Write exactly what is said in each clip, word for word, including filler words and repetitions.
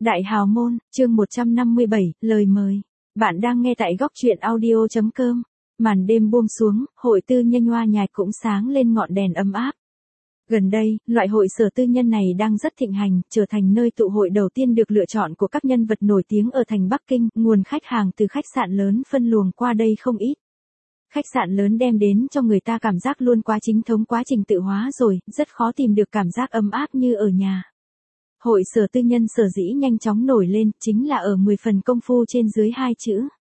Đại hào môn, chương một trăm năm mươi bảy, lời mời. Bạn đang nghe tại góc truyện audio chấm com. Màn đêm buông xuống, hội tư nhân Hoa Nhài cũng sáng lên ngọn đèn ấm áp. Gần đây, loại hội sở tư nhân này đang rất thịnh hành, trở thành nơi tụ hội đầu tiên được lựa chọn của các nhân vật nổi tiếng ở thành Bắc Kinh. Nguồn khách hàng từ khách sạn lớn phân luồng qua đây không ít. Khách sạn lớn đem đến cho người ta cảm giác luôn quá chính thống, quá trình tự hóa rồi, rất khó tìm được cảm giác ấm áp như ở nhà. Hội sở tư nhân sở dĩ nhanh chóng nổi lên, chính là ở mười phần công phu trên dưới hai chữ.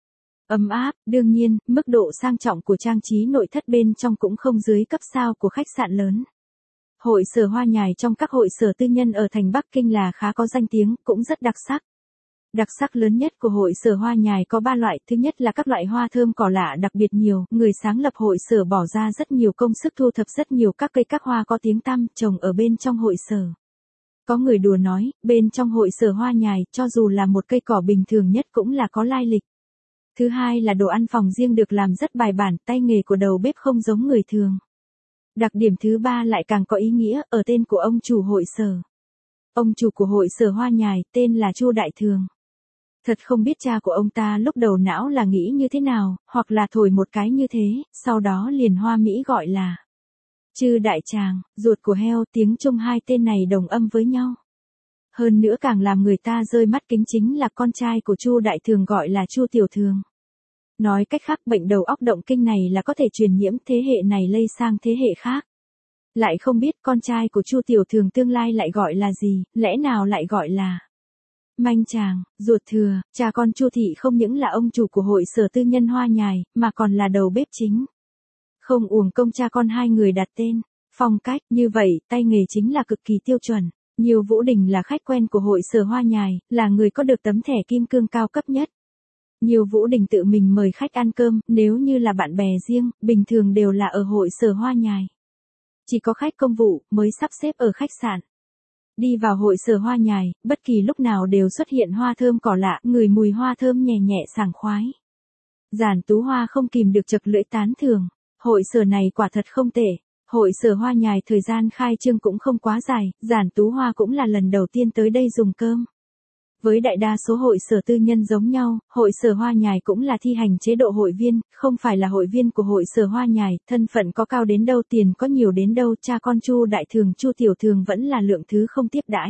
Ấm áp, đương nhiên, mức độ sang trọng của trang trí nội thất bên trong cũng không dưới cấp sao của khách sạn lớn. Hội sở Hoa Nhài trong các hội sở tư nhân ở thành Bắc Kinh là khá có danh tiếng, cũng rất đặc sắc. Đặc sắc lớn nhất của hội sở Hoa Nhài có ba loại, thứ nhất là các loại hoa thơm cỏ lạ đặc biệt nhiều, người sáng lập hội sở bỏ ra rất nhiều công sức thu thập rất nhiều các cây các hoa có tiếng tăm trồng ở bên trong hội sở. Có người đùa nói, bên trong hội sở Hoa Nhài, cho dù là một cây cỏ bình thường nhất cũng là có lai lịch. Thứ hai là đồ ăn phòng riêng được làm rất bài bản, tay nghề của đầu bếp không giống người thường. Đặc điểm thứ ba lại càng có ý nghĩa, ở tên của ông chủ hội sở. Ông chủ của hội sở Hoa Nhài, tên là Chu Đại Thường. Thật không biết cha của ông ta lúc đầu não là nghĩ như thế nào, hoặc là thổi một cái như thế, sau đó liền hoa mỹ gọi là Chư Đại Tràng, ruột của heo, tiếng Trung hai tên này đồng âm với nhau. Hơn nữa càng làm người ta rơi mắt kính chính là con trai của Chu Đại Thường gọi là Chu Tiểu Thường. Nói cách khác, bệnh đầu óc động kinh này là có thể truyền nhiễm, thế hệ này lây sang thế hệ khác. Lại không biết con trai của Chu Tiểu Thường tương lai lại gọi là gì, lẽ nào lại gọi là Manh Tràng, ruột thừa. Cha con Chu Thị không những là ông chủ của hội sở tư nhân Hoa Nhài, mà còn là đầu bếp chính. Không uổng công cha con hai người đặt tên. Phong cách, như vậy, tay nghề chính là cực kỳ tiêu chuẩn. Nhiều Vũ Đình là khách quen của hội sở Hoa Nhài, là người có được tấm thẻ kim cương cao cấp nhất. Nhiều Vũ Đình tự mình mời khách ăn cơm, nếu như là bạn bè riêng, bình thường đều là ở hội sở Hoa Nhài. Chỉ có khách công vụ, mới sắp xếp ở khách sạn. Đi vào hội sở Hoa Nhài, bất kỳ lúc nào đều xuất hiện hoa thơm cỏ lạ, ngửi mùi hoa thơm nhẹ nhẹ sảng khoái. Giản Tú Hoa không kìm được chật lưỡi tán thưởng. Hội sở này quả thật không tệ. Hội sở Hoa Nhài thời gian khai trương cũng không quá dài, Giản Tú Hoa cũng là lần đầu tiên tới đây dùng cơm. Với đại đa số hội sở tư nhân giống nhau, hội sở Hoa Nhài cũng là thi hành chế độ hội viên, không phải là hội viên của hội sở Hoa Nhài, thân phận có cao đến đâu, tiền có nhiều đến đâu, cha con Chu Đại Thường, Chu Tiểu Thường vẫn là lượng thứ không tiếp đãi.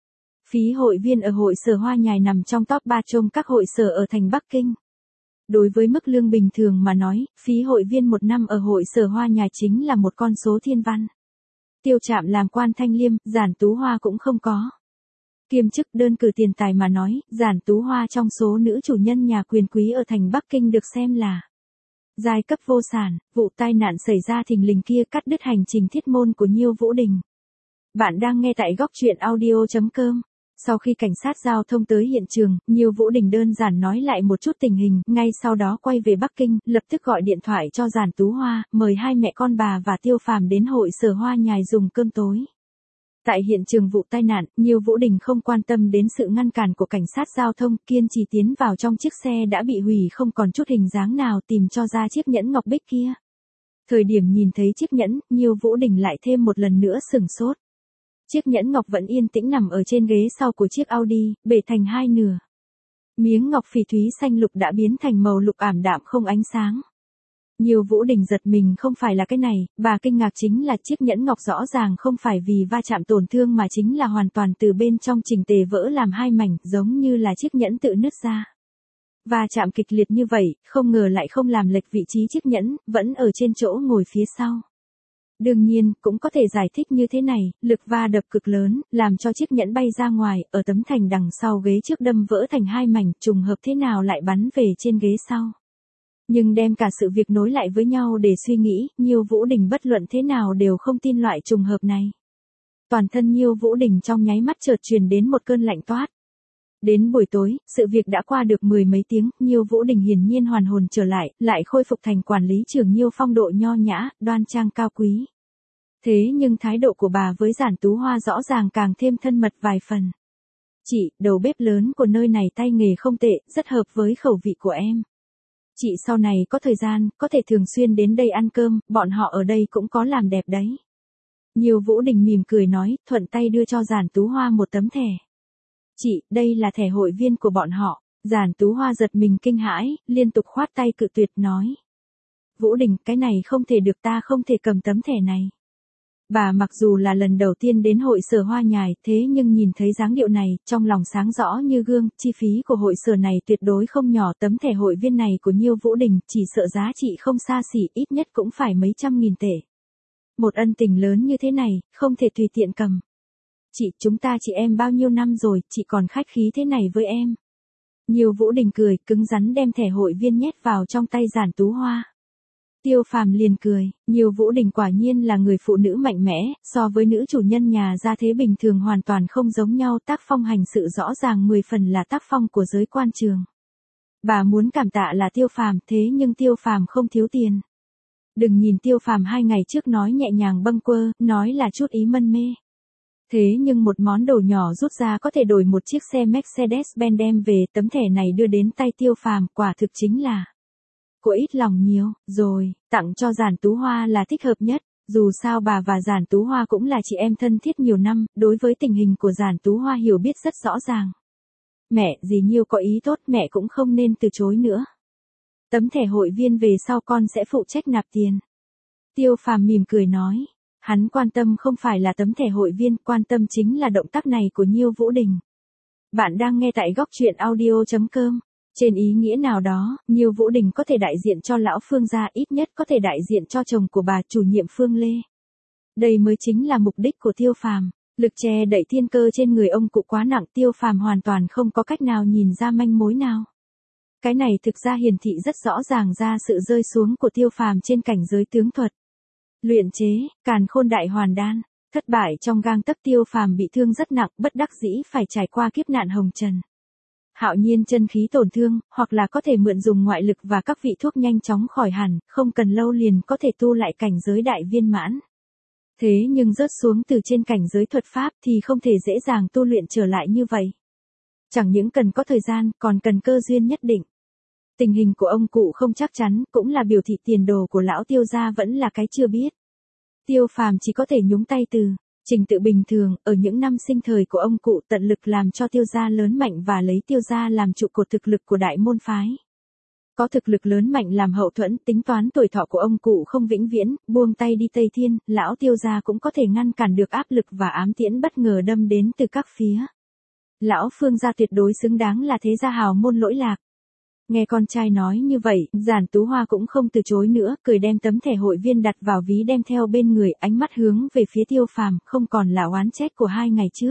Phí hội viên ở hội sở Hoa Nhài nằm trong top ba trong các hội sở ở thành Bắc Kinh. Đối với mức lương bình thường mà nói, phí hội viên một năm ở hội sở Hoa Nhài chính là một con số thiên văn. Tiêu trạm làm quan thanh liêm, Giản Tú Hoa cũng không có. Kiêm chức đơn cử tiền tài mà nói, Giản Tú Hoa trong số nữ chủ nhân nhà quyền quý ở thành Bắc Kinh được xem là giai cấp vô sản. Vụ tai nạn xảy ra thình lình kia cắt đứt hành trình thiết môn của Nhiêu Vũ Đình. Bạn đang nghe tại góc truyện audio chấm com. Sau khi cảnh sát giao thông tới hiện trường, Nhiêu Vũ Đình đơn giản nói lại một chút tình hình, ngay sau đó quay về Bắc Kinh, lập tức gọi điện thoại cho Giản Tú Hoa, mời hai mẹ con bà và Tiêu Phàm đến hội sở Hoa Nhài dùng cơm tối. Tại hiện trường vụ tai nạn, Nhiêu Vũ Đình không quan tâm đến sự ngăn cản của cảnh sát giao thông, kiên trì tiến vào trong chiếc xe đã bị hủy không còn chút hình dáng nào, tìm cho ra chiếc nhẫn ngọc bích kia. Thời điểm nhìn thấy chiếc nhẫn, Nhiêu Vũ Đình lại thêm một lần nữa sửng sốt. Chiếc nhẫn ngọc vẫn yên tĩnh nằm ở trên ghế sau của chiếc Audi, bể thành hai nửa. Miếng ngọc phỉ thúy xanh lục đã biến thành màu lục ảm đạm không ánh sáng. Nhiêu Vũ Đình giật mình, không phải là cái này, bà kinh ngạc chính là chiếc nhẫn ngọc rõ ràng không phải vì va chạm tổn thương mà chính là hoàn toàn từ bên trong chỉnh tề vỡ làm hai mảnh, giống như là chiếc nhẫn tự nứt ra. Va chạm kịch liệt như vậy, không ngờ lại không làm lệch vị trí chiếc nhẫn, vẫn ở trên chỗ ngồi phía sau. Đương nhiên, cũng có thể giải thích như thế này, lực va đập cực lớn, làm cho chiếc nhẫn bay ra ngoài, ở tấm thành đằng sau ghế trước đâm vỡ thành hai mảnh, trùng hợp thế nào lại bắn về trên ghế sau. Nhưng đem cả sự việc nối lại với nhau để suy nghĩ, Nhiêu Vũ Đình bất luận thế nào đều không tin loại trùng hợp này. Toàn thân Nhiêu Vũ Đình trong nháy mắt chợt truyền đến một cơn lạnh toát. Đến buổi tối, sự việc đã qua được mười mấy tiếng, Nhiêu Vũ Đình hiển nhiên hoàn hồn trở lại, lại khôi phục thành quản lý trưởng Nhiêu phong độ nho nhã, đoan trang cao quý. Thế nhưng thái độ của bà với Giản Tú Hoa rõ ràng càng thêm thân mật vài phần. Chị, đầu bếp lớn của nơi này tay nghề không tệ, rất hợp với khẩu vị của em. Chị sau này có thời gian, có thể thường xuyên đến đây ăn cơm, bọn họ ở đây cũng có làm đẹp đấy. Nhiêu Vũ Đình mỉm cười nói, thuận tay đưa cho Giản Tú Hoa một tấm thẻ. Chị, đây là thẻ hội viên của bọn họ. Giản Tú Hoa giật mình kinh hãi, liên tục khoát tay cự tuyệt nói. Vũ Đình, cái này không thể được, ta không thể cầm tấm thẻ này. Bà mặc dù là lần đầu tiên đến hội sở Hoa Nhài, thế nhưng nhìn thấy dáng điệu này, trong lòng sáng rõ như gương, chi phí của hội sở này tuyệt đối không nhỏ, tấm thẻ hội viên này của Nhiêu Vũ Đình, chỉ sợ giá trị không xa xỉ, ít nhất cũng phải mấy trăm nghìn tệ. Một ân tình lớn như thế này, không thể tùy tiện cầm. Chị, chúng ta chị em bao nhiêu năm rồi, chị còn khách khí thế này với em. Nhiêu Vũ Đình cười, cứng rắn đem thẻ hội viên nhét vào trong tay Giản Tú Hoa. Tiêu Phàm liền cười, Nhiêu Vũ Đình quả nhiên là người phụ nữ mạnh mẽ, so với nữ chủ nhân nhà gia thế bình thường hoàn toàn không giống nhau, tác phong hành sự rõ ràng mười phần là tác phong của giới quan trường. Bà muốn cảm tạ là Tiêu Phàm, thế nhưng Tiêu Phàm không thiếu tiền. Đừng nhìn Tiêu Phàm hai ngày trước nói nhẹ nhàng bâng quơ, nói là chút ý mân mê. Thế nhưng một món đồ nhỏ rút ra có thể đổi một chiếc xe Mercedes-Benz đem về, tấm thẻ này đưa đến tay Tiêu Phàm, quả thực chính là của ít lòng nhiều, rồi, tặng cho Giản Tú Hoa là thích hợp nhất, dù sao bà và Giản Tú Hoa cũng là chị em thân thiết nhiều năm, đối với tình hình của Giản Tú Hoa hiểu biết rất rõ ràng. Mẹ, dì Nhiêu có ý tốt, mẹ cũng không nên từ chối nữa. Tấm thẻ hội viên về sau con sẽ phụ trách nạp tiền. Tiêu Phàm mỉm cười nói, hắn quan tâm không phải là tấm thẻ hội viên, quan tâm chính là động tác này của Nhiêu Vũ Đình. Bạn đang nghe tại góc truyện audio chấm com. Trên ý nghĩa nào đó, Nhiêu Vũ Đình có thể đại diện cho lão Phương gia, ít nhất có thể đại diện cho chồng của bà chủ nhiệm Phương Lê. Đây mới chính là mục đích của Tiêu Phàm. Lực che đậy thiên cơ trên người ông cụ quá nặng, Tiêu Phàm hoàn toàn không có cách nào nhìn ra manh mối nào. Cái này thực ra hiển thị rất rõ ràng ra sự rơi xuống của Tiêu Phàm trên cảnh giới tướng thuật. Luyện chế, Càn Khôn Đại Hoàn Đan, thất bại trong gang tấc, Tiêu Phàm bị thương rất nặng, bất đắc dĩ phải trải qua kiếp nạn hồng trần. Hạo nhiên chân khí tổn thương, hoặc là có thể mượn dùng ngoại lực và các vị thuốc nhanh chóng khỏi hẳn, không cần lâu liền có thể tu lại cảnh giới đại viên mãn. Thế nhưng rớt xuống từ trên cảnh giới thuật pháp thì không thể dễ dàng tu luyện trở lại như vậy. Chẳng những cần có thời gian, còn cần cơ duyên nhất định. Tình hình của ông cụ không chắc chắn, cũng là biểu thị tiền đồ của lão Tiêu gia vẫn là cái chưa biết. Tiêu Phàm chỉ có thể nhúng tay từ trình tự bình thường, ở những năm sinh thời của ông cụ tận lực làm cho Tiêu gia lớn mạnh và lấy Tiêu gia làm trụ cột thực lực của đại môn phái. Có thực lực lớn mạnh làm hậu thuẫn, tính toán tuổi thọ của ông cụ không vĩnh viễn, buông tay đi Tây Thiên, lão Tiêu gia cũng có thể ngăn cản được áp lực và ám tiễn bất ngờ đâm đến từ các phía. Lão Phương gia tuyệt đối xứng đáng là thế gia hào môn lỗi lạc. Nghe con trai nói như vậy, Giản Tú Hoa cũng không từ chối nữa, cười đem tấm thẻ hội viên đặt vào ví đem theo bên người, ánh mắt hướng về phía Tiêu Phàm, không còn là oán trách của hai ngày trước.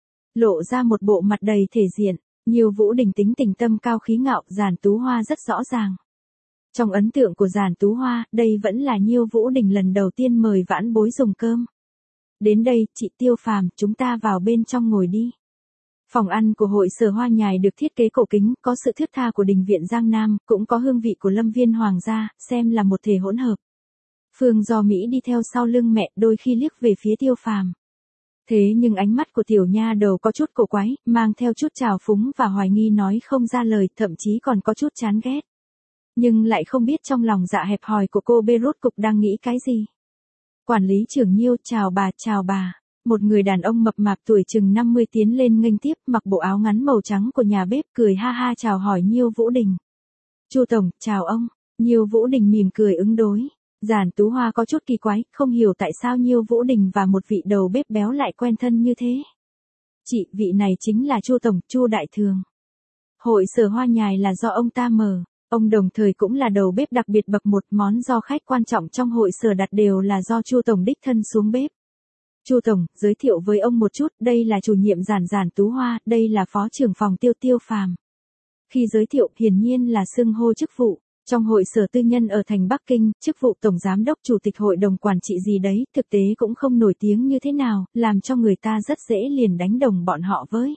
Lộ ra một bộ mặt đầy thể diện, Nhiêu Vũ Đình tính tình tâm cao khí ngạo, Giản Tú Hoa rất rõ ràng. Trong ấn tượng của Giản Tú Hoa, đây vẫn là Nhiêu Vũ Đình lần đầu tiên mời vãn bối dùng cơm. Đến đây, chị Tiêu Phàm, chúng ta vào bên trong ngồi đi. Phòng ăn của hội sở Hoa Nhài được thiết kế cổ kính, có sự thướt tha của đình viện Giang Nam, cũng có hương vị của lâm viên hoàng gia, xem là một thể hỗn hợp. Phương Do Mỹ đi theo sau lưng mẹ, đôi khi liếc về phía Tiêu Phàm. Thế nhưng ánh mắt của tiểu nha đầu có chút cổ quái, mang theo chút trào phúng và hoài nghi nói không ra lời, thậm chí còn có chút chán ghét. Nhưng lại không biết trong lòng dạ hẹp hòi của cô bê rốt cục đang nghĩ cái gì. Quản lý trưởng Nhiêu, chào bà, chào bà. Một người đàn ông mập mạp tuổi chừng năm mươi tiến lên nghênh tiếp, mặc bộ áo ngắn màu trắng của nhà bếp, cười ha ha chào hỏi Nhiêu Vũ Đình. Chu tổng, chào ông. Nhiêu Vũ Đình mỉm cười ứng đối. Giản Tú Hoa có chút kỳ quái, không hiểu tại sao Nhiêu Vũ Đình và một vị đầu bếp béo lại quen thân như thế. Chị, vị này chính là Chu tổng, Chu đại thường. Hội sở Hoa Nhài là do ông ta mở. Ông đồng thời cũng là đầu bếp đặc biệt bậc một, món do khách quan trọng trong hội sở đặt đều là do Chu tổng đích thân xuống bếp. Chu tổng, giới thiệu với ông một chút, đây là chủ nhiệm Giản Giản Tú Hoa, đây là phó trưởng phòng Tiêu Tiêu Phàm. Khi giới thiệu, hiển nhiên là xưng hô chức vụ. Trong hội sở tư nhân ở thành Bắc Kinh, chức vụ tổng giám đốc chủ tịch hội đồng quản trị gì đấy, thực tế cũng không nổi tiếng như thế nào, làm cho người ta rất dễ liền đánh đồng bọn họ với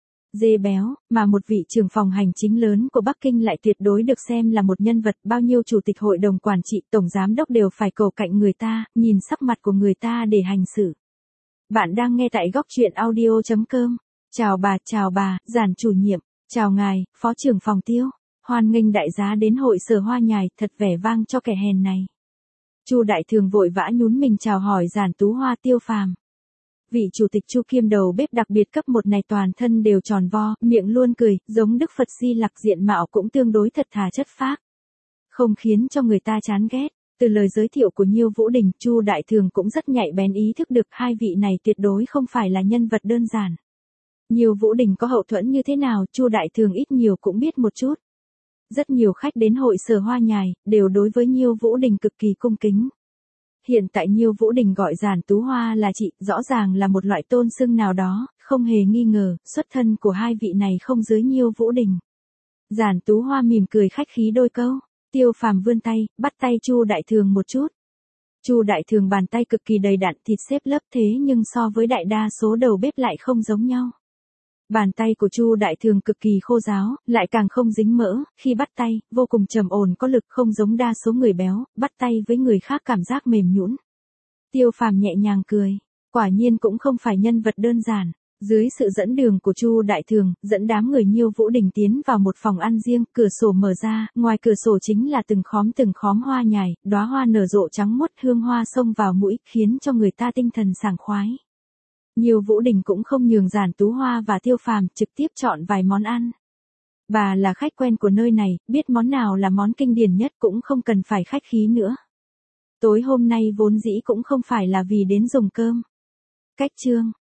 dê béo, mà một vị trưởng phòng hành chính lớn của Bắc Kinh lại tuyệt đối được xem là một nhân vật, bao nhiêu chủ tịch hội đồng quản trị, tổng giám đốc đều phải cầu cạnh người ta, nhìn sắc mặt của người ta để hành xử. Bạn đang nghe tại góc truyện audio chấm com. Chào bà, chào bà, Giản chủ nhiệm, chào ngài, phó trưởng phòng Tiêu. Hoan nghênh đại giá đến hội sở Hoa Nhài, thật vẻ vang cho kẻ hèn này. Chu đại thường vội vã nhún mình chào hỏi Giản Tú Hoa, Tiêu Phàm. Vị chủ tịch Chu kiêm đầu bếp đặc biệt cấp một này toàn thân đều tròn vo, miệng luôn cười, giống Đức Phật Di Lặc, diện mạo cũng tương đối thật thà chất phác. Không khiến cho người ta chán ghét. Từ lời giới thiệu của Nhiêu Vũ Đình, Chu Đại Thường cũng rất nhạy bén ý thức được hai vị này tuyệt đối không phải là nhân vật đơn giản. Nhiêu Vũ Đình có hậu thuẫn như thế nào, Chu Đại Thường ít nhiều cũng biết một chút. Rất nhiều khách đến hội sở Hoa Nhài, đều đối với Nhiêu Vũ Đình cực kỳ cung kính. Hiện tại Nhiêu Vũ Đình gọi Giản Tú Hoa là chị, rõ ràng là một loại tôn xưng nào đó, không hề nghi ngờ, xuất thân của hai vị này không dưới Nhiêu Vũ Đình. Giản Tú Hoa mỉm cười khách khí đôi câu, Tiêu Phàm vươn tay, bắt tay Chu Đại Thường một chút. Chu Đại Thường bàn tay cực kỳ đầy đặn, thịt xếp lớp, thế nhưng so với đại đa số đầu bếp lại không giống nhau. Bàn tay của Chu Đại Thường cực kỳ khô ráo, lại càng không dính mỡ, khi bắt tay, vô cùng trầm ổn có lực, không giống đa số người béo, bắt tay với người khác cảm giác mềm nhũn. Tiêu Phàm nhẹ nhàng cười, quả nhiên cũng không phải nhân vật đơn giản. Dưới sự dẫn đường của Chu Đại Thường, dẫn đám người Nhiêu Vũ Đình tiến vào một phòng ăn riêng, cửa sổ mở ra, ngoài cửa sổ chính là từng khóm từng khóm hoa nhài, đóa hoa nở rộ trắng muốt, hương hoa xông vào mũi, khiến cho người ta tinh thần sảng khoái. Nhiêu Vũ Đình cũng không nhường Giản Tú Hoa và Tiêu Phàm, trực tiếp chọn vài món ăn. Bà là khách quen của nơi này, biết món nào là món kinh điển nhất cũng không cần phải khách khí nữa. Tối hôm nay vốn dĩ cũng không phải là vì đến dùng cơm. Cách chương